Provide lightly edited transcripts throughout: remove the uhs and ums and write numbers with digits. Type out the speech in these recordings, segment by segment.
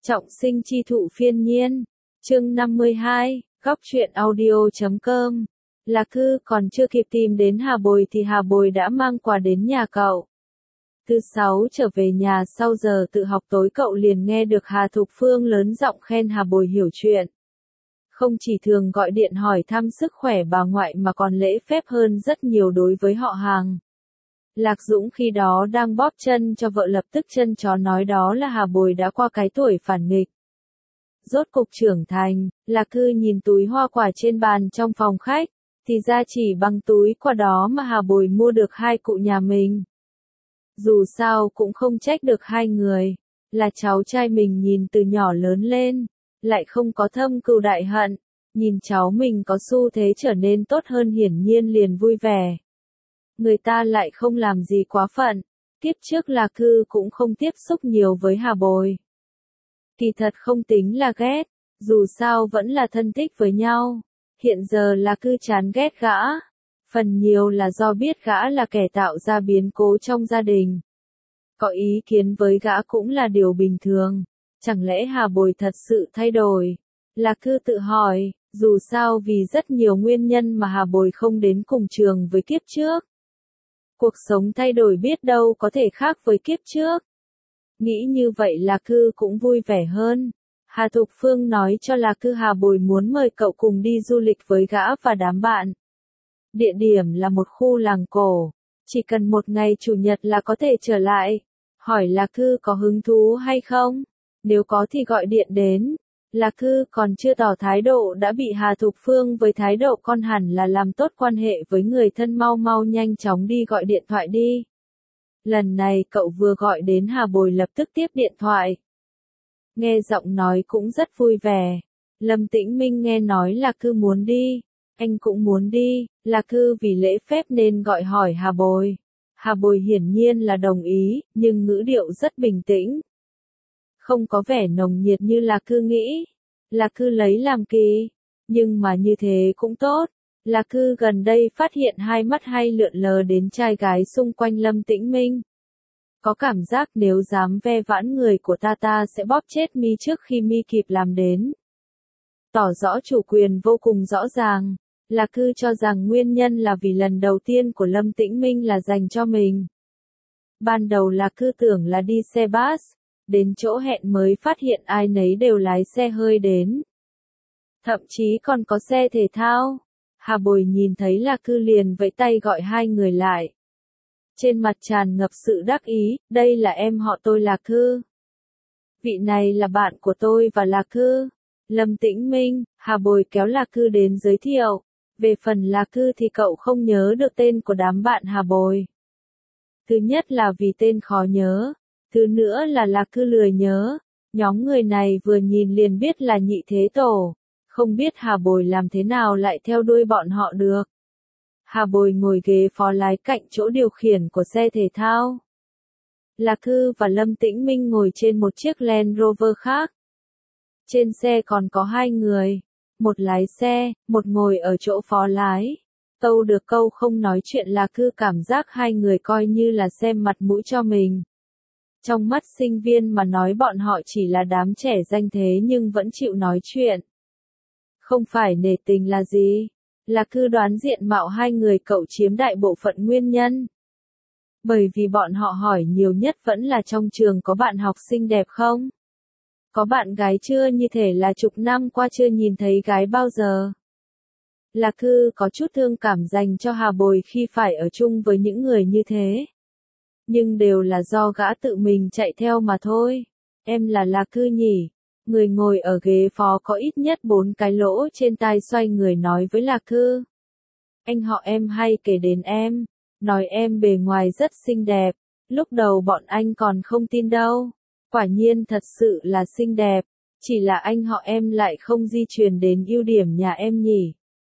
Trọng sinh chi thụ phiên nhiên. Chương 52, góc truyện audio.com. Lạc Thư còn chưa kịp tìm đến Hà Bồi thì Hà Bồi đã mang quà đến nhà cậu. Thứ sáu trở về nhà sau giờ tự học tối cậu liền nghe được Hà Thục Phương lớn giọng khen Hà Bồi hiểu chuyện. Không chỉ thường gọi điện hỏi thăm sức khỏe bà ngoại mà còn lễ phép hơn rất nhiều đối với họ hàng. Lạc Dũng khi đó đang bóp chân cho vợ lập tức chân chó nói đó là Hà Bồi đã qua cái tuổi phản nghịch. Rốt cục trưởng thành, Lạc Thư nhìn túi hoa quả trên bàn trong phòng khách, thì ra chỉ bằng túi quả đó mà Hà Bồi mua được hai cụ nhà mình. Dù sao cũng không trách được hai người, là cháu trai mình nhìn từ nhỏ lớn lên, lại không có thâm cừu đại hận, nhìn cháu mình có xu thế trở nên tốt hơn hiển nhiên liền vui vẻ. Người ta lại không làm gì quá phận, kiếp trước Lạc Thư cũng không tiếp xúc nhiều với Hà Bồi. Kỳ thật không tính là ghét, dù sao vẫn là thân thích với nhau. Hiện giờ Lạc Thư chán ghét gã, phần nhiều là do biết gã là kẻ tạo ra biến cố trong gia đình. Có ý kiến với gã cũng là điều bình thường, chẳng lẽ Hà Bồi thật sự thay đổi? Lạc Thư tự hỏi, dù sao vì rất nhiều nguyên nhân mà Hà Bồi không đến cùng trường với kiếp trước. Cuộc sống thay đổi biết đâu có thể khác với kiếp trước. Nghĩ như vậy Lạc Thư cũng vui vẻ hơn. Hà Thục Phương nói cho Lạc Thư Hà Bồi muốn mời cậu cùng đi du lịch với gã và đám bạn. Địa điểm là một khu làng cổ, chỉ cần một ngày chủ nhật là có thể trở lại. Hỏi Lạc Thư có hứng thú hay không? Nếu có thì gọi điện đến. Lạc Thư còn chưa tỏ thái độ đã bị Hà Thục Phương với thái độ con hẳn là làm tốt quan hệ với người thân mau nhanh chóng đi gọi điện thoại đi. Lần này cậu vừa gọi đến Hà Bồi lập tức tiếp điện thoại. Nghe giọng nói cũng rất vui vẻ. Lâm Tĩnh Minh nghe nói Lạc Thư muốn đi. Anh cũng muốn đi. Lạc Thư vì lễ phép nên gọi hỏi Hà Bồi. Hà Bồi hiển nhiên là đồng ý, nhưng ngữ điệu rất bình tĩnh. Không có vẻ nồng nhiệt như Lạc Thư nghĩ. Lạc Thư lấy làm kỳ. Nhưng mà như thế cũng tốt. Lạc Thư gần đây phát hiện hai mắt hay lượn lờ đến trai gái xung quanh Lâm Tĩnh Minh. Có cảm giác nếu dám ve vãn người của ta sẽ bóp chết mi trước khi mi kịp làm đến. Tỏ rõ chủ quyền vô cùng rõ ràng. Lạc Thư cho rằng nguyên nhân là vì lần đầu tiên của Lâm Tĩnh Minh là dành cho mình. Ban đầu Lạc Thư tưởng là đi xe bus, đến chỗ hẹn mới phát hiện ai nấy đều lái xe hơi đến. Thậm chí còn có xe thể thao. Hà Bồi nhìn thấy Lạc Thư liền vẫy tay gọi hai người lại. Trên mặt tràn ngập sự đắc ý, đây là em họ tôi Lạc Thư. Vị này là bạn của tôi và Lạc Thư. Lâm Tĩnh Minh, Hà Bồi kéo Lạc Thư đến giới thiệu. Về phần Lạc Thư thì cậu không nhớ được tên của đám bạn Hà Bồi. Thứ nhất là vì tên khó nhớ. Thứ nữa là Lạc Thư lười nhớ. Nhóm người này vừa nhìn liền biết là nhị thế tổ. Không biết Hà Bồi làm thế nào lại theo đuôi bọn họ được. Hà Bồi ngồi ghế phó lái cạnh chỗ điều khiển của xe thể thao. Lạc Thư và Lâm Tĩnh Minh ngồi trên một chiếc Land Rover khác. Trên xe còn có hai người. Một lái xe, một ngồi ở chỗ phó lái. Tâu được câu không nói chuyện Lạc Thư cảm giác hai người coi như là xem mặt mũi cho mình. Trong mắt sinh viên mà nói bọn họ chỉ là đám trẻ danh thế nhưng vẫn chịu nói chuyện. Không phải nể tình là gì? Lạc Thư đoán diện mạo hai người cậu chiếm đại bộ phận nguyên nhân. Bởi vì bọn họ hỏi nhiều nhất vẫn là trong trường có bạn học xinh đẹp không? Có bạn gái chưa như thể là chục năm qua chưa nhìn thấy gái bao giờ? Lạc Thư có chút thương cảm dành cho Hà Bồi khi phải ở chung với những người như thế. Nhưng đều là do gã tự mình chạy theo mà thôi. Em là Lạc Thư nhỉ? Người ngồi ở ghế phó có ít nhất 4 cái lỗ trên tai xoay người nói với Lạc Thư. Anh họ em hay kể đến em, nói em bề ngoài rất xinh đẹp, lúc đầu bọn anh còn không tin đâu, quả nhiên thật sự là xinh đẹp, chỉ là anh họ em lại không di truyền đến ưu điểm nhà em nhỉ.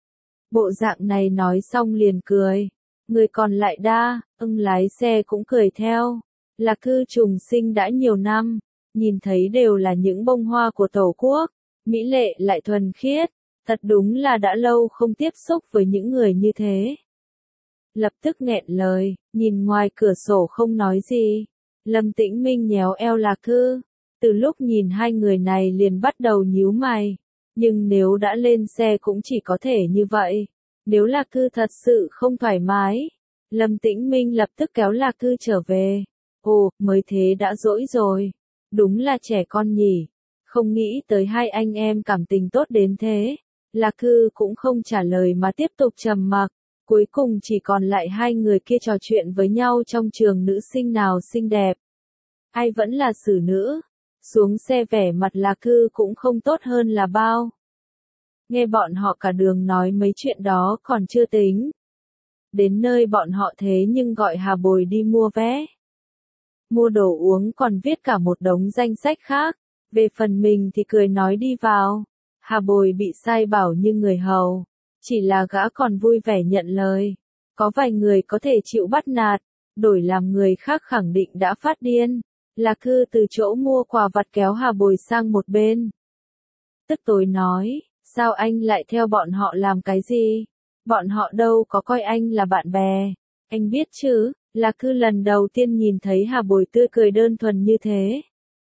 Bộ dạng này nói xong liền cười, người còn lại lái xe cũng cười theo. Lạc Thư trùng sinh đã nhiều năm. Nhìn thấy đều là những bông hoa của Tổ quốc, mỹ lệ lại thuần khiết, thật đúng là đã lâu không tiếp xúc với những người như thế. Lập tức nghẹn lời, nhìn ngoài cửa sổ không nói gì. Lâm Tĩnh Minh nhéo eo Lạc Thư. Từ lúc nhìn hai người này liền bắt đầu nhíu mày. Nhưng nếu đã lên xe cũng chỉ có thể như vậy. Nếu Lạc Cư thật sự không thoải mái, Lâm Tĩnh Minh lập tức kéo Lạc Cư trở về. Ồ, mới thế đã dỗi rồi. Đúng là trẻ con nhỉ. Không nghĩ tới hai anh em cảm tình tốt đến thế. Lạc Cư cũng không trả lời mà tiếp tục trầm mặc. Cuối cùng chỉ còn lại hai người kia trò chuyện với nhau trong trường nữ sinh nào xinh đẹp. Ai vẫn là xử nữ. Xuống xe vẻ mặt Lạc Cư cũng không tốt hơn là bao. Nghe bọn họ cả đường nói mấy chuyện đó còn chưa tính. Đến nơi bọn họ thế nhưng gọi Hà Bồi đi mua vé. Mua đồ uống còn viết cả một đống danh sách khác. Về phần mình thì cười nói đi vào. Hà Bồi bị sai bảo như người hầu. Chỉ là gã còn vui vẻ nhận lời. Có vài người có thể chịu bắt nạt. Đổi làm người khác khẳng định đã phát điên. Lạc Cư từ chỗ mua quà vặt kéo Hà Bồi sang một bên. Tức tối nói, sao anh lại theo bọn họ làm cái gì? Bọn họ đâu có coi anh là bạn bè. Anh biết chứ, Lạc Cư lần đầu tiên nhìn thấy Hà Bồi tươi cười đơn thuần như thế.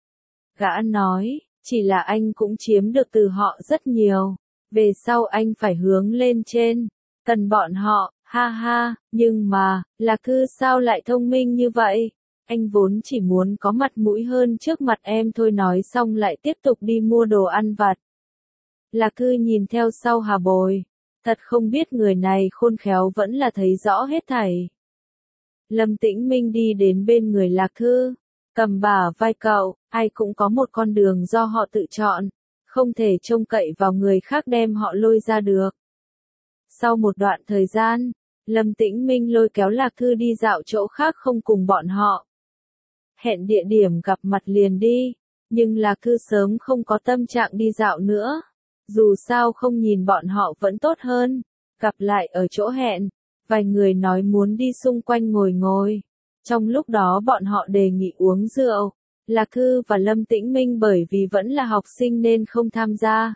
Gã nói, chỉ là anh cũng chiếm được từ họ rất nhiều. Về sau anh phải hướng lên trên. Cần bọn họ, ha ha, nhưng mà, Lạc Cư sao lại thông minh như vậy? Anh vốn chỉ muốn có mặt mũi hơn trước mặt em thôi, nói xong lại tiếp tục đi mua đồ ăn vặt. Lạc Cư nhìn theo sau Hà Bồi. Thật không biết người này khôn khéo vẫn là thấy rõ hết thảy. Lâm Tĩnh Minh đi đến bên người Lạc Cư. Cầm bả vai cậu, ai cũng có một con đường do họ tự chọn. Không thể trông cậy vào người khác đem họ lôi ra được. Sau một đoạn thời gian, Lâm Tĩnh Minh lôi kéo Lạc Cư đi dạo chỗ khác không cùng bọn họ. Hẹn địa điểm gặp mặt liền đi, nhưng Lạc Cư sớm không có tâm trạng đi dạo nữa. Dù sao không nhìn bọn họ vẫn tốt hơn. Gặp lại ở chỗ hẹn, vài người nói muốn đi xung quanh ngồi ngồi. Trong lúc đó bọn họ đề nghị uống rượu. Lạc Cư và Lâm Tĩnh Minh bởi vì vẫn là học sinh nên không tham gia.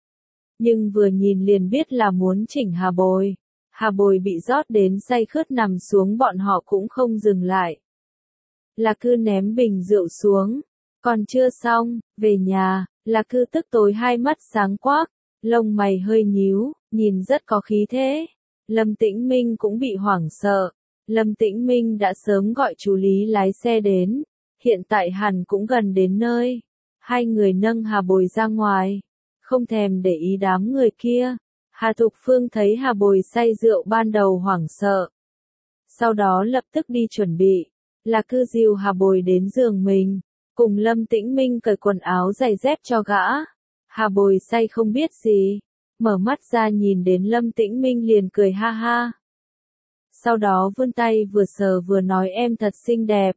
Nhưng vừa nhìn liền biết là muốn chỉnh Hà Bồi. Hà Bồi bị rót đến say khướt nằm xuống, bọn họ cũng không dừng lại. Lạc Cư ném bình rượu xuống. Còn chưa xong, về nhà, Lạc Cư tức tối hai mắt sáng quắc, lông mày hơi nhíu, nhìn rất có khí thế. Lâm Tĩnh Minh cũng bị hoảng sợ. Lâm Tĩnh Minh đã sớm gọi chú Lý lái xe đến. Hiện tại hẳn cũng gần đến nơi. Hai người nâng Hà Bồi ra ngoài. Không thèm để ý đám người kia. Hà Thục Phương thấy Hà Bồi say rượu ban đầu hoảng sợ. Sau đó lập tức đi chuẩn bị. Lạc Cư dìu Hà Bồi đến giường mình. Cùng Lâm Tĩnh Minh cởi quần áo giày dép cho gã. Hà Bồi say không biết gì. Mở mắt ra nhìn đến Lâm Tĩnh Minh liền cười ha ha. Sau đó vươn tay vừa sờ vừa nói em thật xinh đẹp.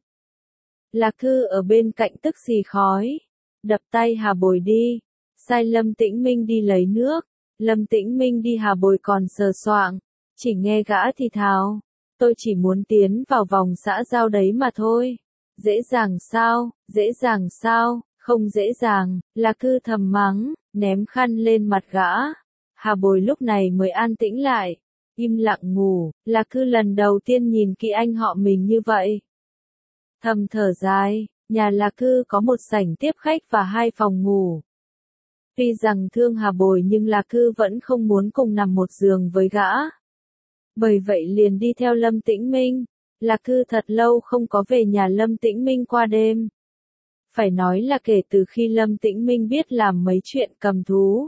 Lạc Cư ở bên cạnh tức xì khói. Đập tay Hà Bồi đi. Sai Lâm Tĩnh Minh đi lấy nước. Lâm Tĩnh Minh đi, Hà Bồi còn sờ soạng. Chỉ nghe gã thì thào. Tôi chỉ muốn tiến vào vòng xã giao đấy mà thôi. Dễ dàng sao, dễ dàng sao, không dễ dàng. Lạc Cư thầm mắng, ném khăn lên mặt gã. Hà Bồi lúc này mới an tĩnh lại. Im lặng ngủ. Lạc Cư lần đầu tiên nhìn kỹ anh họ mình như vậy. Thầm thở dài. Nhà Lạc Cư có một sảnh tiếp khách và hai phòng ngủ. Tuy rằng thương Hà Bồi nhưng Lạc Cư vẫn không muốn cùng nằm một giường với gã. Bởi vậy liền đi theo Lâm Tĩnh Minh. Lạc Cư thật lâu không có về nhà Lâm Tĩnh Minh qua đêm. Phải nói là kể từ khi Lâm Tĩnh Minh biết làm mấy chuyện cầm thú.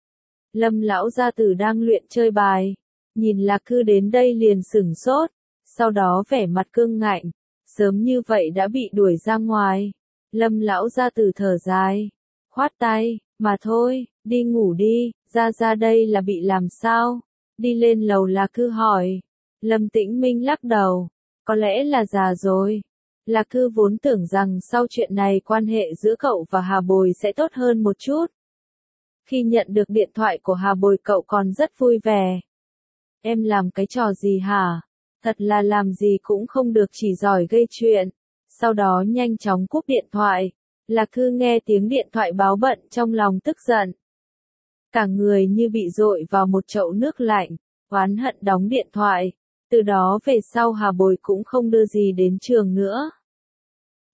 Lâm lão gia tử đang luyện chơi bài. Nhìn Lạc Cư đến đây liền sửng sốt. Sau đó vẻ mặt cương ngạnh. Sớm như vậy đã bị đuổi ra ngoài. Lâm lão gia tử thở dài. Khoát tay, mà thôi, đi ngủ đi, ra đây là bị làm sao? Đi lên lầu Lạc Cư hỏi. Lâm Tĩnh Minh lắc đầu. Có lẽ là già rồi. Lạc Cư vốn tưởng rằng sau chuyện này quan hệ giữa cậu và Hà Bồi sẽ tốt hơn một chút. Khi nhận được điện thoại của Hà Bồi cậu còn rất vui vẻ. Em làm cái trò gì hả? Thật là làm gì cũng không được, chỉ giỏi gây chuyện. Sau đó nhanh chóng cúp điện thoại. Lạc Cư nghe tiếng điện thoại báo bận trong lòng tức giận. Cả người như bị dội vào một chậu nước lạnh, oán hận đóng điện thoại. Từ đó về sau Hà Bồi cũng không đưa gì đến trường nữa.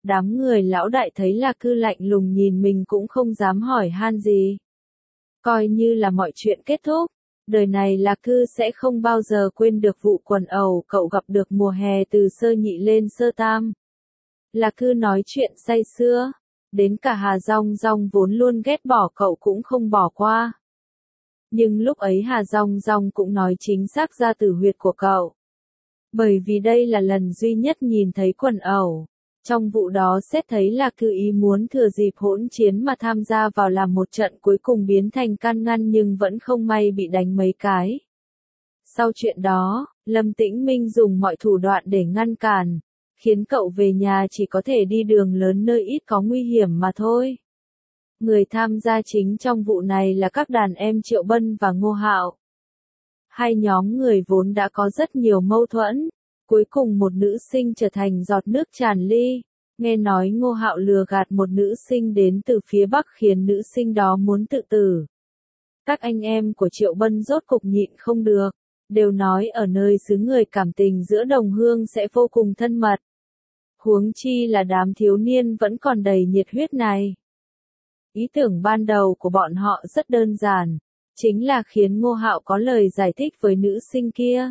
Đám người lão đại thấy Lạc Cư lạnh lùng nhìn mình cũng không dám hỏi han gì. Coi như là mọi chuyện kết thúc, đời này Lạc Cư sẽ không bao giờ quên được vụ quần ẩu cậu gặp được mùa hè từ sơ nhị lên sơ tam. Lạc Cư nói chuyện say sưa, đến cả Hà Rong Rong vốn luôn ghét bỏ cậu cũng không bỏ qua. Nhưng lúc ấy Hà Rong Rong cũng nói chính xác ra từ huyệt của cậu. Bởi vì đây là lần duy nhất nhìn thấy quần ẩu. Trong vụ đó xét thấy Lạc Cư ý muốn thừa dịp hỗn chiến mà tham gia vào làm một trận cuối cùng biến thành can ngăn nhưng vẫn không may bị đánh mấy cái. Sau chuyện đó, Lâm Tĩnh Minh dùng mọi thủ đoạn để ngăn cản, khiến cậu về nhà chỉ có thể đi đường lớn nơi ít có nguy hiểm mà thôi. Người tham gia chính trong vụ này là các đàn em Triệu Bân và Ngô Hạo. Hai nhóm người vốn đã có rất nhiều mâu thuẫn, cuối cùng một nữ sinh trở thành giọt nước tràn ly. Nghe nói Ngô Hạo lừa gạt một nữ sinh đến từ phía Bắc khiến nữ sinh đó muốn tự tử. Các anh em của Triệu Bân rốt cục nhịn không được, đều nói ở nơi xứ người cảm tình giữa đồng hương sẽ vô cùng thân mật. Huống chi là đám thiếu niên vẫn còn đầy nhiệt huyết này. Ý tưởng ban đầu của bọn họ rất đơn giản, chính là khiến Ngô Hạo có lời giải thích với nữ sinh kia.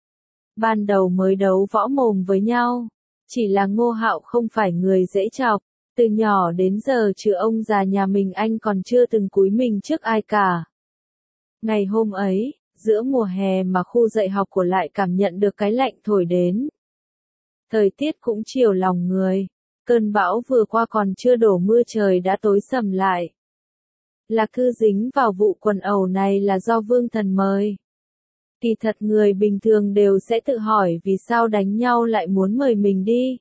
Ban đầu mới đấu võ mồm với nhau, chỉ là Ngô Hạo không phải người dễ chọc, từ nhỏ đến giờ trừ ông già nhà mình anh còn chưa từng cúi mình trước ai cả. Ngày hôm ấy, giữa mùa hè mà khu dạy học của lại cảm nhận được cái lạnh thổi đến. Thời tiết cũng chiều lòng người, cơn bão vừa qua còn chưa đổ mưa trời đã tối sầm lại. Lạc Cư dính vào vụ quần ẩu này là do Vương Thần mời. Kỳ thật người bình thường đều sẽ tự hỏi vì sao đánh nhau lại muốn mời mình đi.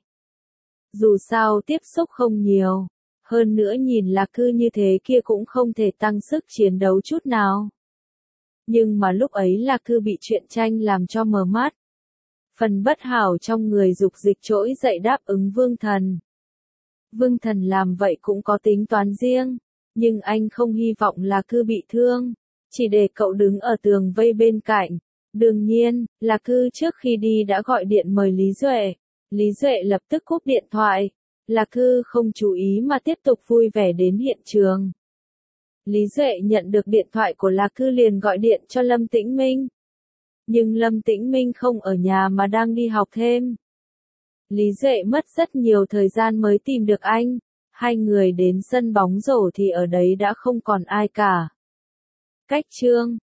Dù sao tiếp xúc không nhiều, hơn nữa nhìn Lạc Cư như thế kia cũng không thể tăng sức chiến đấu chút nào. Nhưng mà lúc ấy Lạc Cư bị chuyện tranh làm cho mờ mắt. Phần bất hảo trong người dục dịch trỗi dậy đáp ứng Vương Thần. Vương Thần làm vậy cũng có tính toán riêng, nhưng anh không hy vọng Lạc Cư bị thương, chỉ để cậu đứng ở tường vây bên cạnh. Đương nhiên, Lạc Cư trước khi đi đã gọi điện mời Lý Duệ. Lý Duệ lập tức cúp điện thoại. Lạc Cư không chú ý mà tiếp tục vui vẻ đến hiện trường. Lý Duệ nhận được điện thoại của Lạc Cư liền gọi điện cho Lâm Tĩnh Minh. Nhưng Lâm Tĩnh Minh không ở nhà mà đang đi học thêm. Lý Duệ mất rất nhiều thời gian mới tìm được anh. Hai người đến sân bóng rổ thì ở đấy đã không còn ai cả. Cách chương